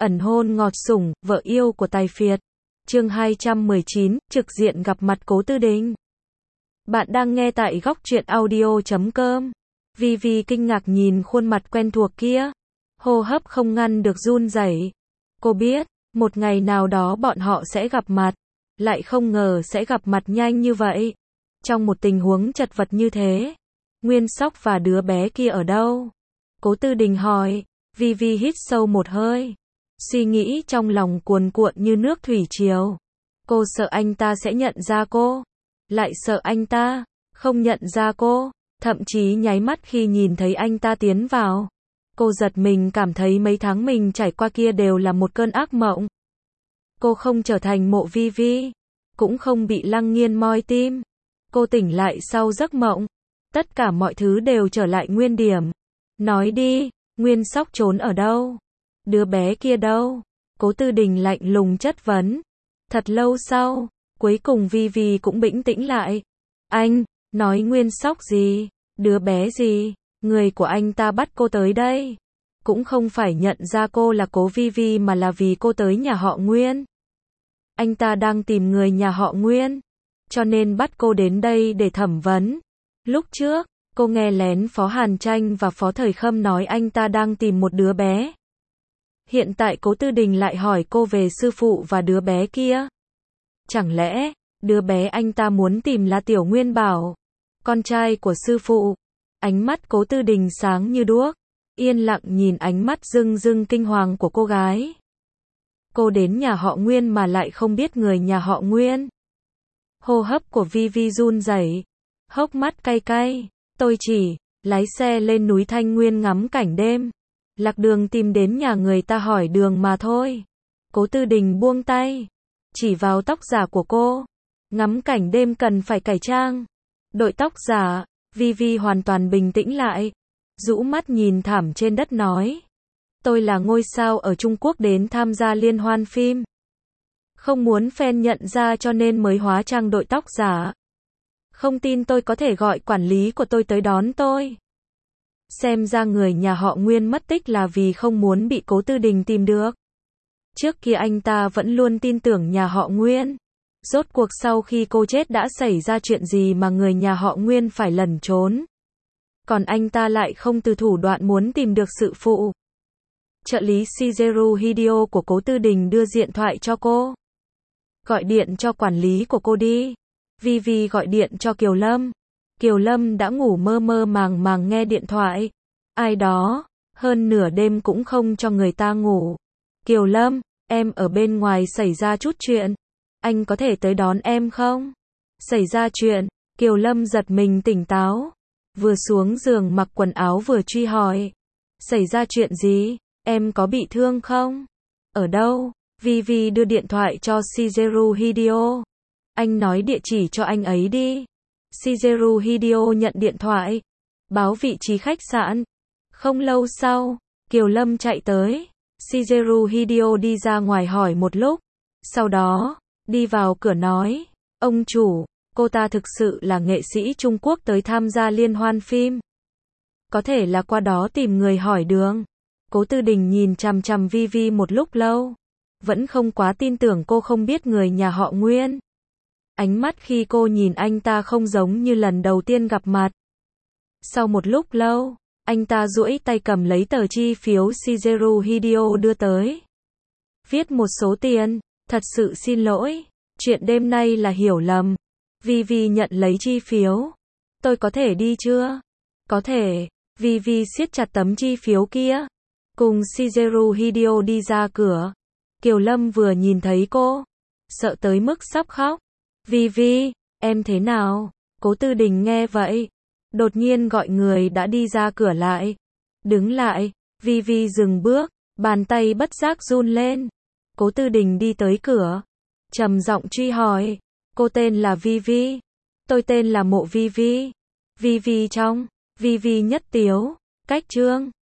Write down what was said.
ẩn hôn ngọt sủng, vợ yêu của tài phiệt. Chương 219, trực diện gặp mặt Cố Tư Đình. Bạn đang nghe tại góc truyện audio.com. Vi kinh ngạc nhìn khuôn mặt quen thuộc kia. Hô hấp không ngăn được run rẩy. Cô biết, một ngày nào đó bọn họ sẽ gặp mặt. Lại không ngờ sẽ gặp mặt nhanh như vậy. Trong một tình huống chật vật như thế. Nguyên Sóc và đứa bé kia ở đâu? Cố Tư Đình hỏi. Vi hít sâu một hơi. Suy nghĩ trong lòng cuồn cuộn như nước thủy triều. Cô sợ anh ta sẽ nhận ra cô. Lại sợ anh ta không nhận ra cô. Thậm chí nháy mắt khi nhìn thấy anh ta tiến vào. Cô giật mình cảm thấy mấy tháng mình trải qua kia đều là một cơn ác mộng. Cô không trở thành Mộ Vi, cũng không bị Lăng Nghiên moi tim. Cô tỉnh lại sau giấc mộng. Tất cả mọi thứ đều trở lại nguyên điểm. Nói đi, Nguyên Sóc trốn ở đâu? Đứa bé kia đâu? Cố Tư Đình lạnh lùng chất vấn. Thật lâu sau, cuối cùng Vi cũng bĩnh tĩnh lại. Anh, nói Nguyên Sóc gì? Đứa bé gì? Người của anh ta bắt cô tới đây. Cũng không phải nhận ra cô là Cố Vi mà là vì cô tới nhà họ Nguyên. Anh ta đang tìm người nhà họ Nguyên. Cho nên bắt cô đến đây để thẩm vấn. Lúc trước, cô nghe lén Phó Hàn Tranh và Phó Thời Khâm nói anh ta đang tìm một đứa bé. Hiện tại Cố Tư Đình lại hỏi cô về sư phụ và đứa bé kia. Chẳng lẽ, đứa bé anh ta muốn tìm là Tiểu Nguyên Bảo, con trai của sư phụ? Ánh mắt Cố Tư Đình sáng như đuốc, yên lặng nhìn ánh mắt rưng rưng kinh hoàng của cô gái. Cô đến nhà họ Nguyên mà lại không biết người nhà họ Nguyên. Hô hấp của Vi run rẩy, hốc mắt cay cay. Tôi chỉ lái xe lên núi Thanh Nguyên ngắm cảnh đêm. Lạc đường tìm đến nhà người ta hỏi đường mà thôi. Cố Tư Đình buông tay, chỉ vào tóc giả của cô. Ngắm cảnh đêm cần phải cải trang. Đội tóc giả. Vi hoàn toàn bình tĩnh lại. Rũ mắt nhìn thảm trên đất nói. Tôi là ngôi sao ở Trung Quốc đến tham gia liên hoan phim. Không muốn fan nhận ra cho nên mới hóa trang đội tóc giả. Không tin tôi có thể gọi quản lý của tôi tới đón tôi. Xem ra người nhà họ Nguyên mất tích là vì không muốn bị Cố Tư Đình tìm được. Trước kia anh ta vẫn luôn tin tưởng nhà họ Nguyên. Rốt cuộc sau khi cô chết đã xảy ra chuyện gì mà người nhà họ Nguyên phải lẩn trốn. Còn anh ta lại không từ thủ đoạn muốn tìm được sự phụ. Trợ lý Shigeru Hideo của Cố Tư Đình đưa điện thoại cho cô. Gọi điện cho quản lý của cô đi. Vi gọi điện cho Kiều Lâm. Kiều Lâm đã ngủ mơ màng nghe điện thoại. Ai đó, hơn nửa đêm cũng không cho người ta ngủ. Kiều Lâm, em ở bên ngoài xảy ra chút chuyện. Anh có thể tới đón em không? Xảy ra chuyện, Kiều Lâm giật mình tỉnh táo. Vừa xuống giường mặc quần áo vừa truy hỏi. Xảy ra chuyện gì? Em có bị thương không? Ở đâu? Vi đưa điện thoại cho Shigeru Hideo. Anh nói địa chỉ cho anh ấy đi. Shigeru Hideo nhận điện thoại. Báo vị trí khách sạn. Không lâu sau, Kiều Lâm chạy tới. Shigeru Hideo đi ra ngoài hỏi một lúc. Sau đó, đi vào cửa nói. Ông chủ, cô ta thực sự là nghệ sĩ Trung Quốc tới tham gia liên hoan phim. Có thể là qua đó tìm người hỏi đường. Cố Tư Đình nhìn chằm chằm Vi một lúc lâu. Vẫn không quá tin tưởng cô không biết người nhà họ Nguyên. Ánh mắt khi cô nhìn anh ta không giống như lần đầu tiên gặp mặt. Sau một lúc lâu, anh ta duỗi tay cầm lấy tờ chi phiếu Shigeru Hideo đưa tới. Viết một số tiền, thật sự xin lỗi, chuyện đêm nay là hiểu lầm. Vi nhận lấy chi phiếu. Tôi có thể đi chưa? Có thể. Vi siết chặt tấm chi phiếu kia. Cùng Shigeru Hideo đi ra cửa. Kiều Lâm vừa nhìn thấy cô, sợ tới mức sắp khóc. Vi, em thế nào? Cố Tư Đình nghe vậy, đột nhiên gọi người đã đi ra cửa lại. Đứng lại. Vi dừng bước, bàn tay bất giác run lên. Cố Tư Đình đi tới cửa, trầm giọng truy hỏi. Cô tên là Vi. Tôi tên là Mộ Vi trong. Vi nhất tiếu, cách trương.